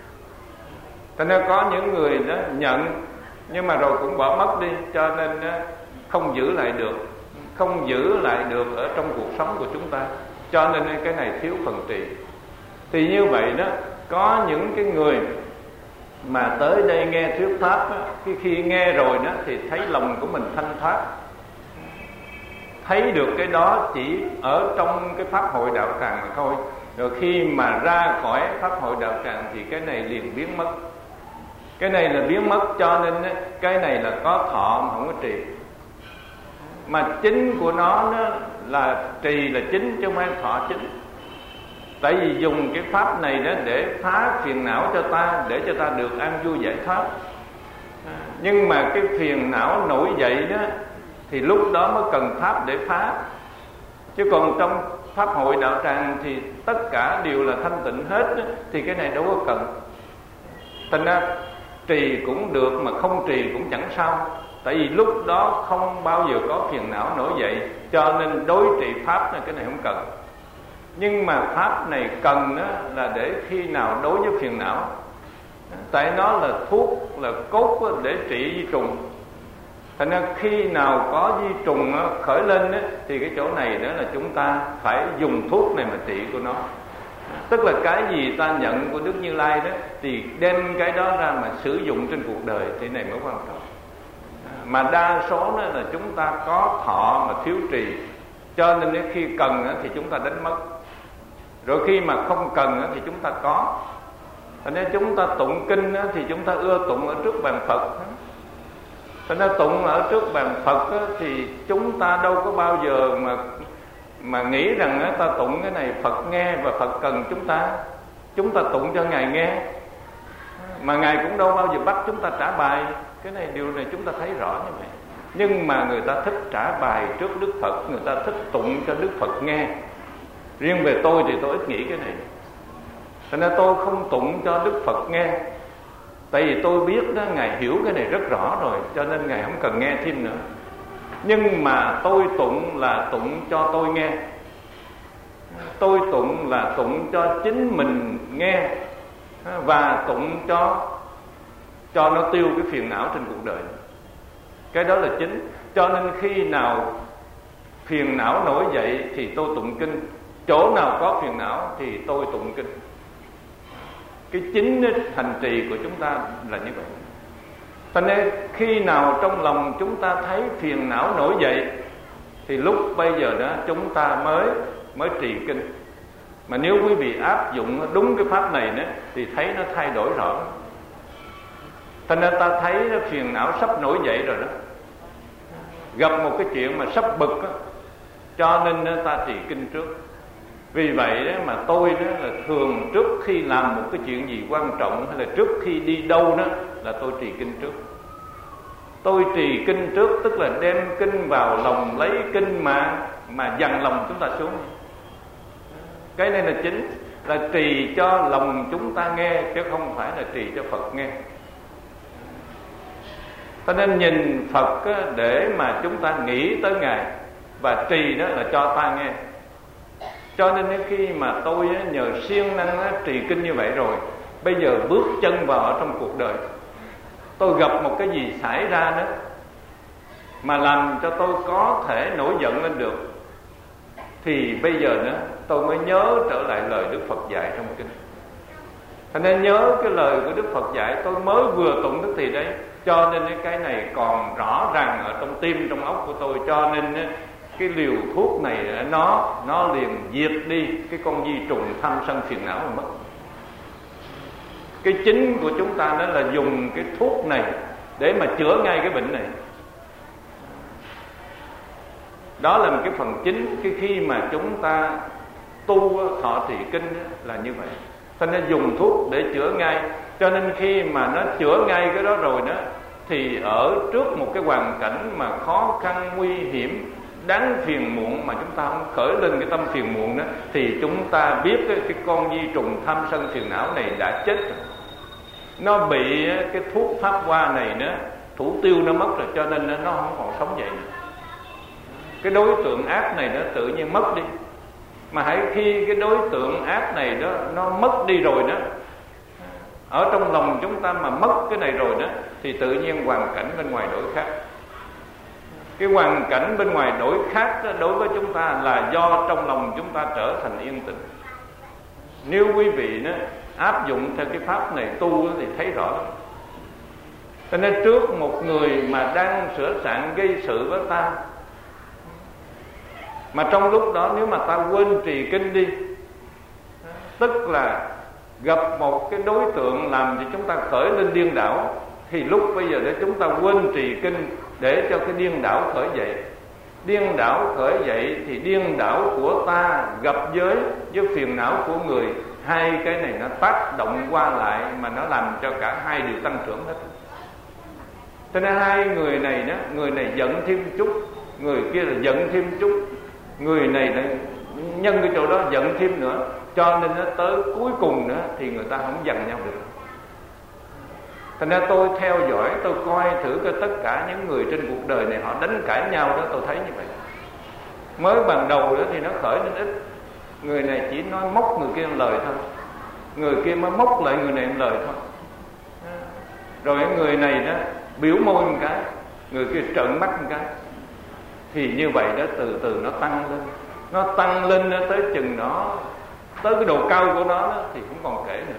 Thành ra có những người đó nhận nhưng mà rồi cũng bỏ mất đi, cho nên không giữ lại được, không giữ lại được ở trong cuộc sống của chúng ta. Cho nên cái này thiếu phần trì. Thì như vậy đó, có những cái người mà tới đây nghe thuyết pháp đó, khi, khi nghe rồi đó thì thấy lòng của mình thanh thoát, thấy được cái đó chỉ ở trong cái pháp hội đạo tràng mà thôi. Rồi khi mà ra khỏi pháp hội đạo tràng thì cái này liền biến mất. Cái này là biến mất, cho nên cái này là có thọ mà không có trì. Mà chính của nó, nó là trì là chính chứ không phải thọ chính. Tại vì dùng cái pháp này đó để phá phiền não cho ta, để cho ta được an vui giải thoát. Nhưng mà cái phiền não nổi dậy đó thì lúc đó mới cần pháp để phá. Chứ còn trong pháp hội đạo tràng thì tất cả đều là thanh tịnh hết đó, thì cái này đâu có cần. Thành ra trì cũng được mà không trì cũng chẳng sao. Tại vì lúc đó không bao giờ có phiền não nổi dậy, cho nên đối trị pháp này cái này không cần. Nhưng mà pháp này cần đó là để khi nào đối với phiền não. Tại nó là thuốc, là cốt để trị vi trùng. Thành ra khi nào có vi trùng khởi lên đó, thì cái chỗ này đó là chúng ta phải dùng thuốc này mà trị của nó. Tức là cái gì ta nhận của Đức Như Lai đó thì đem cái đó ra mà sử dụng trên cuộc đời, thì này mới quan trọng. Mà đa số đó là chúng ta có thọ mà thiếu trì, cho nên khi cần thì chúng ta đánh mất. Rồi khi mà không cần thì chúng ta có. Thành nên chúng ta tụng kinh thì chúng ta ưa tụng ở trước bàn Phật. Thành nên tụng ở trước bàn Phật thì chúng ta đâu có bao giờ mà mà nghĩ rằng ta tụng cái này Phật nghe và Phật cần chúng ta. Chúng ta tụng cho Ngài nghe, mà Ngài cũng đâu bao giờ bắt chúng ta trả bài. Cái này điều này chúng ta thấy rõ như vậy. Nhưng mà người ta thích trả bài trước Đức Phật, người ta thích tụng cho Đức Phật nghe. Riêng về tôi thì tôi ít nghĩ cái này. Cho nên tôi không tụng cho Đức Phật nghe. Tại vì tôi biết đó, Ngài hiểu cái này rất rõ rồi, cho nên Ngài không cần nghe thêm nữa. Nhưng mà tôi tụng là tụng cho tôi nghe. Tôi tụng là tụng cho chính mình nghe, và tụng cho cho nó tiêu cái phiền não trên cuộc đời. Cái đó là chính. Cho nên khi nào phiền não nổi dậy thì tôi tụng kinh. Chỗ nào có phiền não thì tôi tụng kinh. Cái chính hành trì của chúng ta là như vậy. Cho nên khi nào trong lòng chúng ta thấy phiền não nổi dậy thì lúc bây giờ đó chúng ta mới mới trì kinh. Mà nếu quý vị áp dụng đúng cái pháp này đó thì thấy nó thay đổi rõ. Cho nên ta thấy nó phiền não sắp nổi dậy rồi đó, gặp một cái chuyện mà sắp bực đó, cho nên ta trì kinh trước. Vì vậy đó mà tôi đó là thường trước khi làm một cái chuyện gì quan trọng, hay là trước khi đi đâu đó, là tôi trì kinh trước. Tôi trì kinh trước tức là đem kinh vào lòng, lấy kinh mà mà dằn lòng chúng ta xuống. Cái này là chính, là trì cho lòng chúng ta nghe, chứ không phải là trì cho Phật nghe. Cho nên nhìn Phật để mà chúng ta nghĩ tới Ngài, và trì đó là cho ta nghe. Cho nên khi mà tôi nhờ siêng năng trì kinh như vậy rồi, bây giờ bước chân vào ở trong cuộc đời, tôi gặp một cái gì xảy ra đó mà làm cho tôi có thể nổi giận lên được, thì bây giờ nữa tôi mới nhớ trở lại lời Đức Phật dạy trong kinh. Cho nên nhớ cái lời của Đức Phật dạy, tôi mới vừa tụng tức thì đấy. Cho nên cái này còn rõ ràng ở trong tim, trong óc của tôi. Cho nên cái liều thuốc này nó nó liền diệt đi cái con vi trùng tham sân phiền não mà mất. Cái chính của chúng ta đó là dùng cái thuốc này để mà chữa ngay cái bệnh này. Đó là một cái phần chính. Cái khi mà chúng ta tu thọ trì kinh là như vậy. Cho nên dùng thuốc để chữa ngay. Cho nên khi mà nó chữa ngay cái đó rồi đó, thì ở trước một cái hoàn cảnh mà khó khăn, nguy hiểm, đáng phiền muộn mà chúng ta không khởi lên cái tâm phiền muộn đó, thì chúng ta biết cái, cái con vi trùng tham sân phiền não này đã chết rồi. nó bị cái thuốc pháp hoa này nữa thủ tiêu nó mất rồi, cho nên nó không còn sống dậy nữa. Cái đối tượng ác này nó tự nhiên mất đi. Mà hãy khi cái đối tượng ác này đó nó mất đi rồi đó, ở trong lòng chúng ta mà mất cái này rồi đó, thì tự nhiên hoàn cảnh bên ngoài đổi khác. Cái hoàn cảnh bên ngoài đổi khác đó, đối với chúng ta là do trong lòng chúng ta trở thành yên tĩnh. Nếu quý vị đó áp dụng theo cái pháp này tu thì thấy rõ lắm. Cho nên trước một người mà đang sửa soạn gây sự với ta, mà trong lúc đó nếu mà ta quên trì kinh đi, tức là gặp một cái đối tượng làm cho chúng ta khởi lên điên đảo, thì lúc bây giờ để chúng ta quên trì kinh để cho cái điên đảo khởi dậy. Điên đảo khởi dậy thì điên đảo của ta gặp giới với phiền não của người, hai cái này nó tác động qua lại mà nó làm cho cả hai đều tăng trưởng hết. Cho nên hai người này đó, người này giận thêm chút, người kia là giận thêm chút, người này là nhân cái chỗ đó giận thêm nữa, cho nên nó tới cuối cùng nữa thì người ta không giận nhau được. Thành ra tôi theo dõi, tôi coi thử coi tất cả những người trên cuộc đời này họ đánh cãi nhau đó, tôi thấy như vậy. Mới ban đầu đó thì nó khởi lên ít, người này chỉ nói móc người kia một lời thôi, người kia mới móc lại người này một lời thôi. Rồi người này đó biểu môi một cái, người kia trợn mắt một cái. Thì như vậy đó từ từ nó tăng lên, nó tăng lên nó tới chừng nó tới cái độ cao của nó đó, thì không còn kể nữa.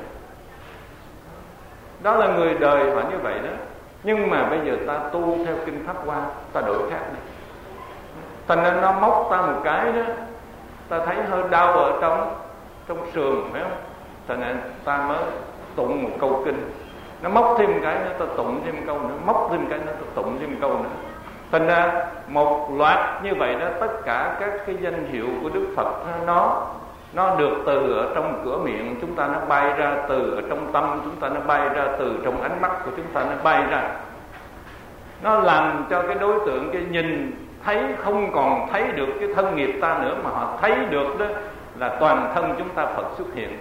Đó là người đời họ như vậy đó. Nhưng mà bây giờ ta tu theo kinh Pháp Hoa, ta đổi khác này. Thành ra nó móc ta một cái đó, ta thấy hơi đau ở trong trong sườn, phải không? Thành ra ta mới tụng một câu kinh. Nó móc thêm cái nữa, ta tụng thêm câu nữa, móc thêm cái nữa, ta tụng thêm câu nữa. Thành ra một loạt như vậy đó, tất cả các cái danh hiệu của Đức Phật nó nó được từ ở trong cửa miệng chúng ta, nó bay ra từ ở trong tâm chúng ta, nó bay ra từ trong ánh mắt của chúng ta, nó bay ra. Nó làm cho cái đối tượng cái nhìn thấy không còn thấy được cái thân nghiệp ta nữa, mà họ thấy được đó là toàn thân chúng ta Phật xuất hiện.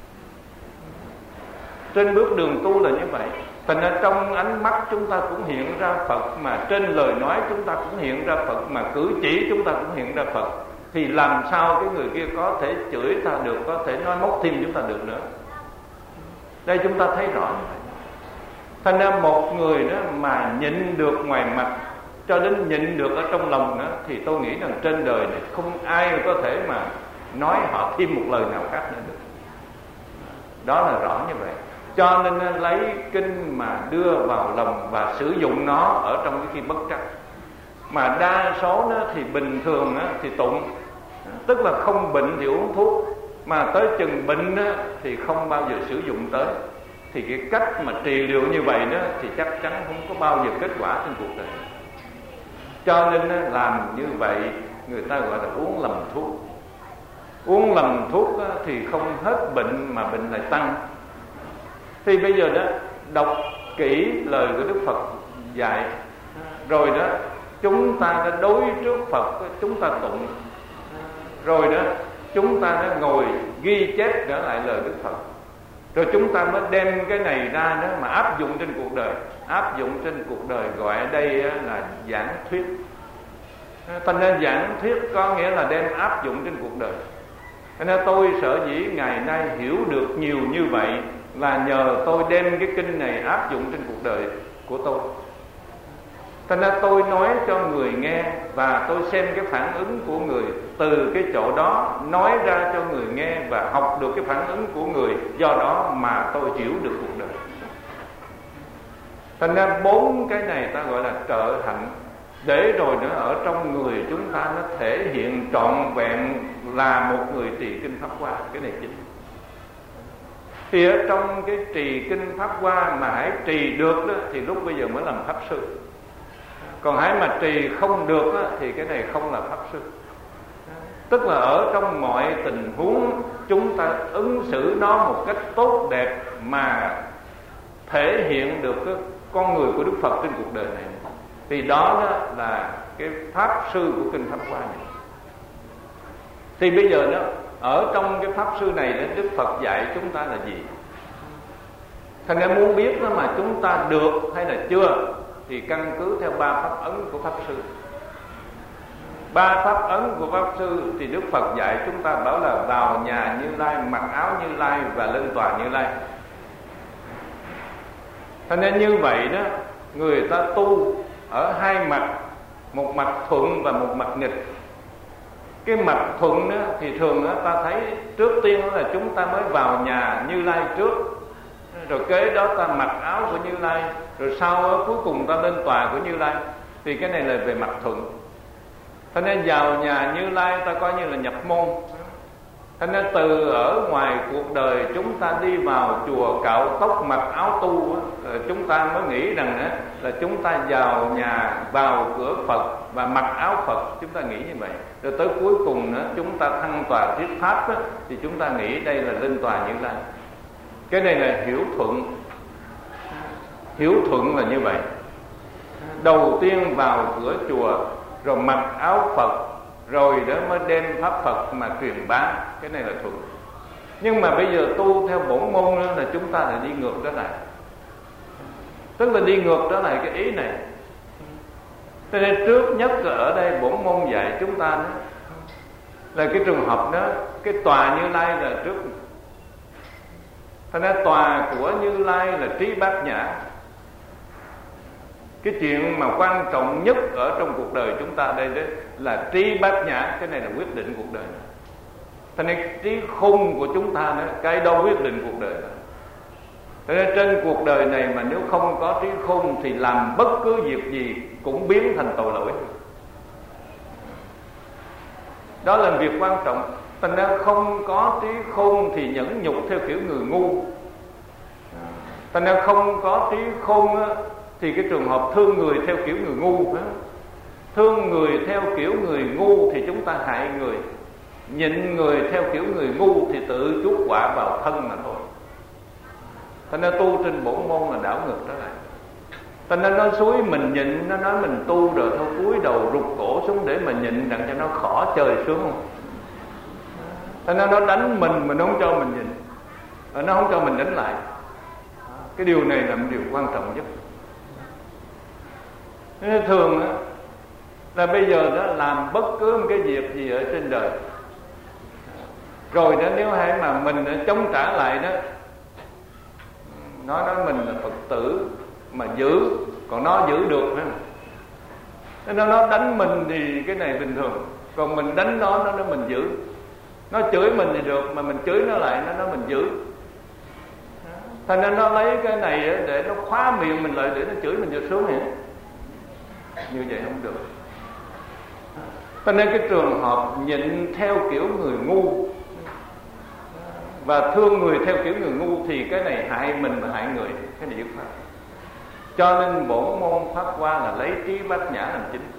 Trên bước đường tu là như vậy. Thành ra trong ánh mắt chúng ta cũng hiện ra Phật, mà trên lời nói chúng ta cũng hiện ra Phật, mà cử chỉ chúng ta cũng hiện ra Phật. Thì làm sao cái người kia có thể chửi ta được, có thể nói móc thêm chúng ta được nữa. Đây chúng ta thấy rõ như vậy. Thành ra một người đó mà nhịn được ngoài mặt cho đến nhịn được ở trong lòng đó, thì tôi nghĩ rằng trên đời này không ai có thể mà nói họ thêm một lời nào khác nữa được. Đó là rõ như vậy. Cho nên lấy kinh mà đưa vào lòng và sử dụng nó ở trong cái khi bất trắc. Mà đa số nó thì bình thường đó, thì tụng, tức là không bệnh thì uống thuốc, mà tới chừng bệnh đó, thì không bao giờ sử dụng tới. Thì cái cách mà trị liệu như vậy đó thì chắc chắn không có bao giờ kết quả trên cuộc đời. Cho nên làm như vậy người ta gọi là uống lầm thuốc. Uống lầm thuốc thì không hết bệnh mà bệnh lại tăng. Thì bây giờ đó đọc kỹ lời của Đức Phật dạy, rồi đó chúng ta đã đối trước Phật, chúng ta tụng, rồi đó chúng ta đã ngồi ghi chép trở lại lời Đức Phật, rồi chúng ta mới đem cái này ra đó mà áp dụng trên cuộc đời. Áp dụng trên cuộc đời gọi ở đây là giảng thuyết. Thành ra giảng thuyết có nghĩa là đem áp dụng trên cuộc đời. Cho nên tôi sở dĩ ngày nay hiểu được nhiều như vậy là nhờ tôi đem cái kinh này áp dụng trên cuộc đời của tôi. Thành ra tôi nói cho người nghe và tôi xem cái phản ứng của người, từ cái chỗ đó nói ra cho người nghe và học được cái phản ứng của người, do đó mà tôi hiểu được cuộc đời. Thành ra bốn cái này ta gọi là trợ hạnh, để rồi nữa ở trong người chúng ta nó thể hiện trọn vẹn là một người trì kinh Pháp Hoa. Cái này chính. Thì ở trong cái trì kinh Pháp Hoa mà hãy trì được đó, thì lúc bây giờ mới làm Pháp Sư. Còn hãy mà trì không được đó, thì cái này không là Pháp Sư. Tức là ở trong mọi tình huống chúng ta ứng xử nó một cách tốt đẹp mà thể hiện được cái con người của Đức Phật trên cuộc đời này, thì đó, đó là cái Pháp Sư của kinh Pháp Hoa này. Thì bây giờ đó ở trong cái Pháp Sư này đó, Đức Phật dạy chúng ta là gì? Thành ra muốn biết đó mà chúng ta được hay là chưa thì căn cứ theo ba pháp ấn của Pháp Sư. Ba pháp ấn của Pháp Sư thì Đức Phật dạy chúng ta bảo là vào nhà Như Lai, mặc áo Như Lai và lên tòa Như Lai. Thành nên như vậy đó, người ta tu ở hai mặt, một mặt thuận và một mặt nghịch. Cái mặt thuận đó thì thường đó, ta thấy trước tiên đó là chúng ta mới vào nhà Như Lai trước, rồi kế đó ta mặc áo của Như Lai, rồi sau đó, cuối cùng ta lên tòa của Như Lai. Thì cái này là về mặt thuận. Thế nên vào nhà Như Lai ta coi như là nhập môn. Thế nên từ ở ngoài cuộc đời chúng ta đi vào chùa cạo tóc mặc áo tu, chúng ta mới nghĩ rằng là chúng ta vào nhà, vào cửa Phật và mặc áo Phật. Chúng ta nghĩ như vậy. Rồi tới cuối cùng nữa, chúng ta thăng tòa thuyết pháp thì chúng ta nghĩ đây là lên tòa Như Lai. Cái này là hiểu thuận. Hiểu thuận là như vậy. Đầu tiên vào cửa chùa, rồi mặc áo Phật, rồi đó mới đem pháp Phật mà truyền bá. Cái này là thuận. Nhưng mà bây giờ tu theo bổn môn đó là chúng ta lại đi ngược trở lại. Tức là đi ngược trở lại cái ý này. Cho nên trước nhất ở đây bổn môn dạy chúng ta đó là cái trường hợp đó, cái tòa Như Lai là trước. Thành ra tòa của Như Lai là trí bát nhã. Cái chuyện mà quan trọng nhất ở trong cuộc đời chúng ta đây đó là trí bát nhã. Cái này là quyết định cuộc đời. Thành nên trí khôn của chúng ta đó, cái đó quyết định cuộc đời đó. Thế nên trên cuộc đời này mà nếu không có trí khôn thì làm bất cứ việc gì cũng biến thành tội lỗi. Đó là việc quan trọng. Thành ra không có trí khôn thì nhẫn nhục theo kiểu người ngu. Thành ra không có trí khôn á, thì cái trường hợp thương người theo kiểu người ngu đó. Thương người theo kiểu người ngu thì chúng ta hại người. Nhịn người theo kiểu người ngu thì tự chuốc quả vào thân mà thôi. Thành ra tu trên bổn môn là đảo ngược trở lại. Thành ra nó suối mình nhịn, nó nói mình tu rồi thôi cúi đầu rụt cổ xuống để mà nhịn đặng cho nó khỏi trời xuống không. Thành ra nó đánh mình mà nó không cho mình nhịn, nó không cho mình đánh lại. Cái điều này là một điều quan trọng nhất. Nên thường đó, là bây giờ đó làm bất cứ một cái việc gì ở trên đời, rồi đó nếu hay mà mình chống trả lại đó, nó nói mình là Phật tử mà giữ, còn nó giữ được nữa. Nên nó, nó đánh mình thì cái này bình thường, còn mình đánh nó, nó nói mình giữ. Nó chửi mình thì được, mà mình chửi nó lại, nó nói mình giữ. Thành ra nó lấy cái này để nó khóa miệng mình lại, để nó chửi mình cho xuống vậy. Như vậy không được. Cho nên cái trường hợp nhịn theo kiểu người ngu và thương người theo kiểu người ngu thì cái này hại mình và hại người. Cái này dứt khoát. Cho nên bổn môn Pháp Hoa là lấy trí bát nhã làm chính.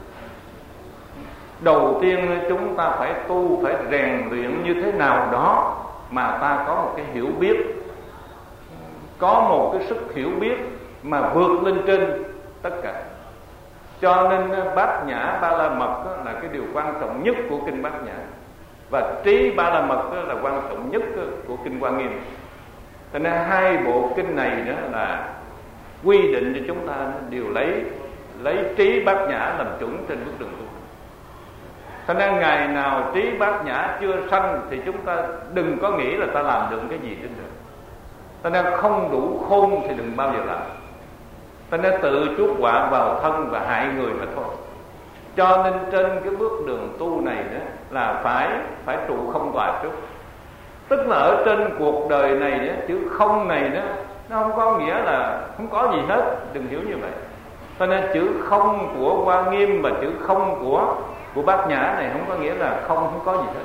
Đầu tiên chúng ta phải tu, phải rèn luyện như thế nào đó mà ta có một cái hiểu biết, có một cái sức hiểu biết mà vượt lên trên tất cả. Cho nên bát nhã ba la mật là cái điều quan trọng nhất của kinh Bát Nhã, và trí ba la mật là quan trọng nhất của kinh Hoa Nghiêm. Cho nên hai bộ kinh này đó là quy định cho chúng ta đều lấy lấy trí bát nhã làm chuẩn trên bước đường tu. Cho nên ngày nào trí bát nhã chưa sanh thì chúng ta đừng có nghĩ là ta làm được cái gì trên đời. Cho nên không đủ khôn thì đừng bao giờ làm. Cho nên tự chuốc quả vào thân và hại người mà thôi. Cho nên trên cái bước đường tu này đó là phải phải trụ không tòa trước. Tức là ở trên cuộc đời này đó, chữ không này đó nó không có nghĩa là không có gì hết, đừng hiểu như vậy. Cho nên chữ không của Hoa Nghiêm và chữ không của của Bát Nhã này không có nghĩa là không không có gì hết.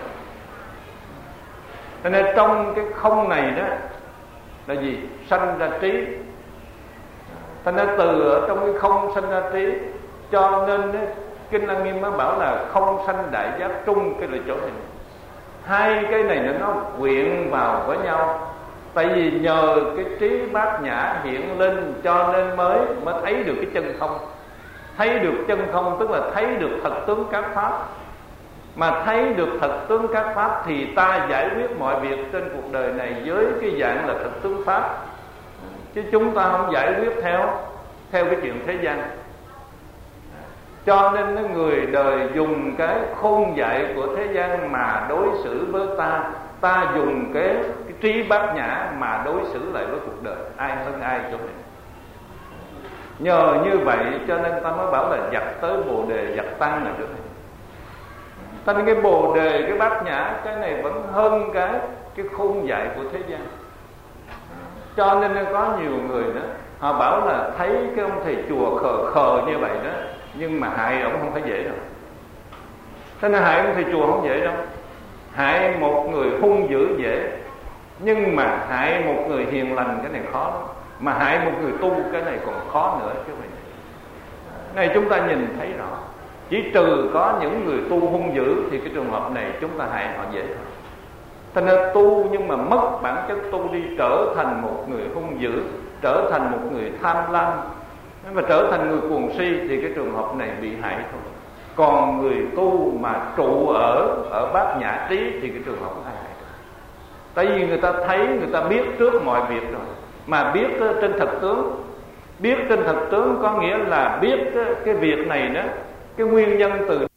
Cho nên trong cái không này đó là gì? Sanh ra trí. Cho nên từ ở trong cái không sanh ra trí, cho nên đó, kinh Lăng Nghiêm mới bảo là không sanh đại giác trung. Cái là chỗ này, hai cái này nó quyện vào với nhau. Tại vì nhờ cái trí bát nhã hiện lên cho nên mới mới thấy được cái chân không. Thấy được chân không tức là thấy được thật tướng các pháp. Mà thấy được thật tướng các pháp thì ta giải quyết mọi việc trên cuộc đời này với cái dạng là thật tướng pháp. chứ chúng ta không giải quyết theo theo cái chuyện thế gian. Cho nên người đời dùng cái khôn dạy của thế gian mà đối xử với ta, ta dùng cái, cái trí bát nhã mà đối xử lại với cuộc đời, ai hơn ai chỗ này. Nhờ như vậy cho nên ta mới bảo là dặt tới bồ đề dặt tăng là chỗ này. Ta nên cái bồ đề, cái bát nhã, cái này vẫn hơn cái cái khôn dạy của thế gian. Cho nên có nhiều người đó, họ bảo là thấy cái ông thầy chùa khờ khờ như vậy đó, nhưng mà hại ông không phải dễ đâu. Thế nên hại ông thầy chùa không dễ đâu. Hại một người hung dữ dễ, nhưng mà hại một người hiền lành cái này khó lắm. Mà hại một người tu cái này còn khó nữa chứ vậy. Này chúng ta nhìn thấy rõ, chỉ trừ có những người tu hung dữ thì cái trường hợp này chúng ta hại họ dễ thôi. Thế nên tu nhưng mà mất bản chất tu đi, trở thành một người hung dữ, trở thành một người tham lam, nếu mà trở thành người cuồng si thì cái trường hợp này bị hại thôi. Còn người tu mà trụ ở ở bát nhã trí thì cái trường hợp không ai hại. Tại vì người ta thấy, người ta biết trước mọi việc rồi, mà biết trên thực tướng. Biết trên thực tướng có nghĩa là biết cái việc này đó, cái nguyên nhân từ